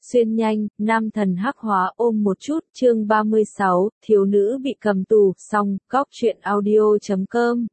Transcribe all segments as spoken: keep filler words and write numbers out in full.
Xuyên nhanh, nam thần hắc hóa ôm một chút, chương ba mươi sáu, thiếu nữ bị cầm tù, xong, góc truyện audio chấm com.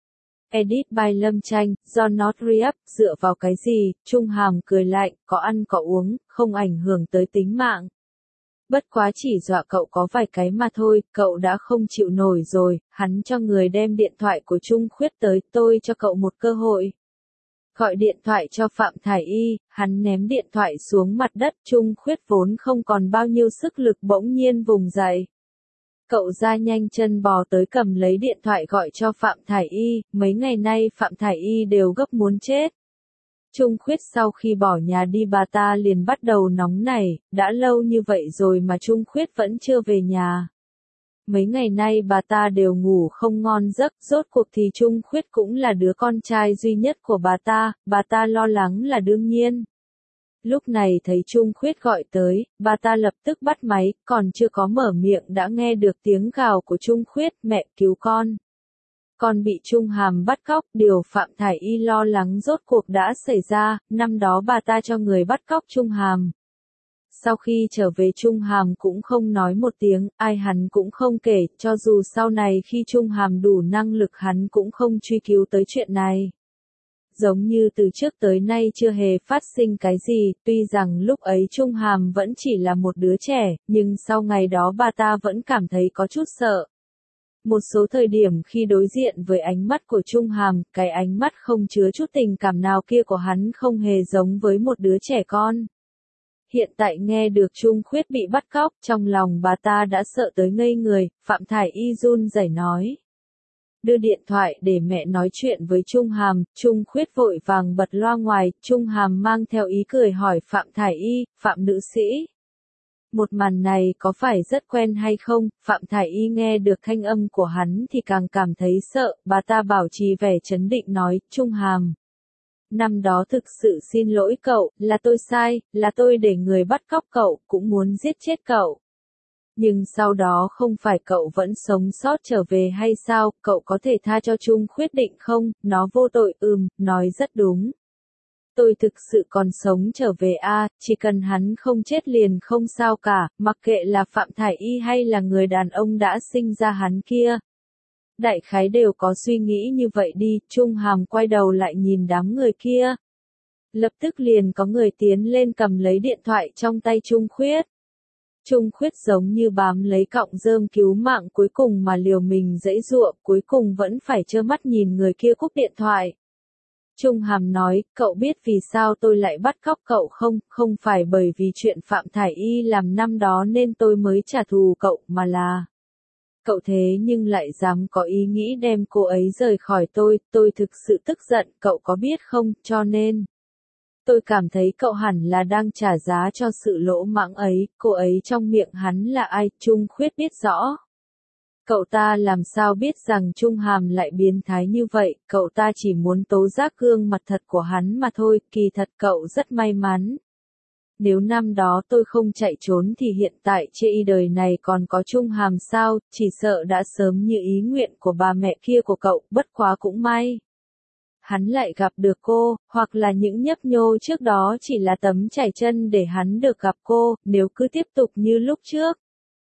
Edit by Lâm Tranh, do Not Re-up, dựa vào cái gì, Trung Hàm cười lạnh, có ăn có uống, không ảnh hưởng tới tính mạng. Bất quá chỉ dọa cậu có vài cái mà thôi, cậu đã không chịu nổi rồi, hắn cho người đem điện thoại của Trung Khuyết tới, tôi cho cậu một cơ hội. Gọi điện thoại cho Phạm Thải Y, hắn ném điện thoại xuống mặt đất, Trung Khuyết vốn không còn bao nhiêu sức lực bỗng nhiên vùng dậy. Cậu ra nhanh chân bò tới cầm lấy điện thoại gọi cho Phạm Thải Y, mấy ngày nay Phạm Thải Y đều gấp muốn chết. Trung Khuyết sau khi bỏ nhà đi bà ta liền bắt đầu nóng nảy, đã lâu như vậy rồi mà Trung Khuyết vẫn chưa về nhà. Mấy ngày nay bà ta đều ngủ không ngon giấc, rốt cuộc thì Trung Khuyết cũng là đứa con trai duy nhất của bà ta, bà ta lo lắng là đương nhiên. Lúc này thấy Trung Khuyết gọi tới, bà ta lập tức bắt máy, còn chưa có mở miệng đã nghe được tiếng gào của Trung Khuyết, mẹ cứu con. Con bị Trung Hàm bắt cóc, điều Phạm Thải Y lo lắng rốt cuộc đã xảy ra, năm đó bà ta cho người bắt cóc Trung Hàm. Sau khi trở về Trung Hàm cũng không nói một tiếng, ai hắn cũng không kể, cho dù sau này khi Trung Hàm đủ năng lực hắn cũng không truy cứu tới chuyện này. Giống như từ trước tới nay chưa hề phát sinh cái gì, tuy rằng lúc ấy Trung Hàm vẫn chỉ là một đứa trẻ, nhưng sau ngày đó bà ta vẫn cảm thấy có chút sợ. Một số thời điểm khi đối diện với ánh mắt của Trung Hàm, cái ánh mắt không chứa chút tình cảm nào kia của hắn không hề giống với một đứa trẻ con. Hiện tại nghe được Trung Khuyết bị bắt cóc, trong lòng bà ta đã sợ tới ngây người, Phạm Thải Y run rẩy nói. Đưa điện thoại để mẹ nói chuyện với Trung Hàm, Trung Khuyết vội vàng bật loa ngoài, Trung Hàm mang theo ý cười hỏi Phạm Thải Y, Phạm nữ sĩ. Một màn này có phải rất quen hay không? Phạm Thải Y nghe được thanh âm của hắn thì càng cảm thấy sợ, bà ta bảo trì vẻ trấn định nói, Trung Hàm. Năm đó thực sự xin lỗi cậu, là tôi sai, là tôi để người bắt cóc cậu, cũng muốn giết chết cậu. Nhưng sau đó không phải cậu vẫn sống sót trở về hay sao, cậu có thể tha cho Trung Khuyết định không, nó vô tội, ừm, nói rất đúng. Tôi thực sự còn sống trở về a, à, chỉ cần hắn không chết liền không sao cả, mặc kệ là Phạm Thải Y hay là người đàn ông đã sinh ra hắn kia. Đại khái đều có suy nghĩ như vậy đi, Trung Hàm quay đầu lại nhìn đám người kia. Lập tức liền có người tiến lên cầm lấy điện thoại trong tay Trung Khuyết. Trung Khuyết giống như bám lấy cọng rơm cứu mạng cuối cùng mà liều mình giãy giụa, cuối cùng vẫn phải trơ mắt nhìn người kia cúp điện thoại. Trung Hàm nói, cậu biết vì sao tôi lại bắt cóc cậu không, không phải bởi vì chuyện Phạm Thải Y làm năm đó nên tôi mới trả thù cậu, mà là... Cậu thế nhưng lại dám có ý nghĩ đem cô ấy rời khỏi tôi, tôi thực sự tức giận, cậu có biết không, cho nên... Tôi cảm thấy cậu hẳn là đang trả giá cho sự lỗ mãng ấy, cô ấy trong miệng hắn là ai, Trung Khuyết biết rõ. Cậu ta làm sao biết rằng Trung Hàm lại biến thái như vậy, cậu ta chỉ muốn tố giác gương mặt thật của hắn mà thôi, kỳ thật cậu rất may mắn. Nếu năm đó tôi không chạy trốn thì hiện tại trên đời này còn có Trung Hàm sao, chỉ sợ đã sớm như ý nguyện của bà mẹ kia của cậu, bất quá cũng may. Hắn lại gặp được cô, hoặc là những nhấp nhô trước đó chỉ là tấm trải chân để hắn được gặp cô, nếu cứ tiếp tục như lúc trước.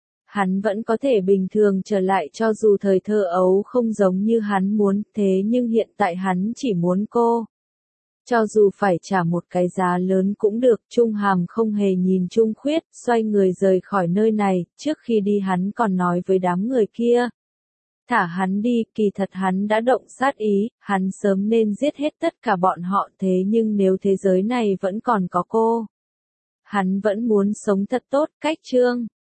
Hắn vẫn có thể bình thường trở lại cho dù thời thơ ấu không giống như hắn muốn, thế nhưng hiện tại hắn chỉ muốn cô. Cho dù phải trả một cái giá lớn cũng được, Trung Hàm không hề nhìn Trung Khuyết, xoay người rời khỏi nơi này, trước khi đi hắn còn nói với đám người kia. Thả hắn đi, kỳ thật hắn đã động sát ý, hắn sớm nên giết hết tất cả bọn họ thế nhưng nếu thế giới này vẫn còn có cô. Hắn vẫn muốn sống thật tốt, cách chương.